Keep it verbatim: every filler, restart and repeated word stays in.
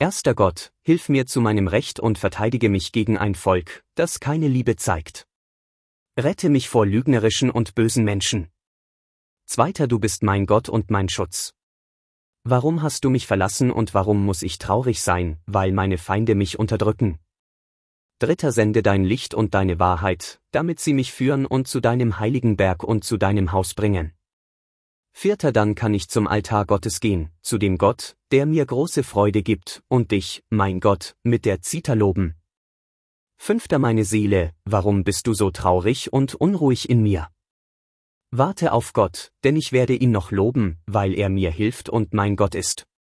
Erster Gott, hilf mir zu meinem Recht und verteidige mich gegen ein Volk, das keine Liebe zeigt. Rette mich vor lügnerischen und bösen Menschen. Zweiter, du bist mein Gott und mein Schutz. Warum hast du mich verlassen und warum muss ich traurig sein, weil meine Feinde mich unterdrücken? Dritter, sende dein Licht und deine Wahrheit, damit sie mich führen und zu deinem heiligen Berg und zu deinem Haus bringen. Vierter, dann kann ich zum Altar Gottes gehen, zu dem Gott, der mir große Freude gibt, und dich, mein Gott, mit der Zither loben. Fünfter, meine Seele, warum bist du so traurig und unruhig in mir? Warte auf Gott, denn ich werde ihn noch loben, weil er mir hilft und mein Gott ist.